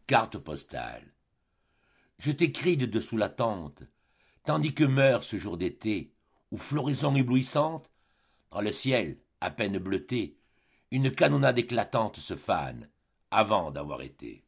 Carte postale. Je t'écris de dessous la tente, tandis que meurt ce jour d'été, où floraison éblouissante, dans le ciel, à peine bleuté, une canonnade éclatante se fane, avant d'avoir été.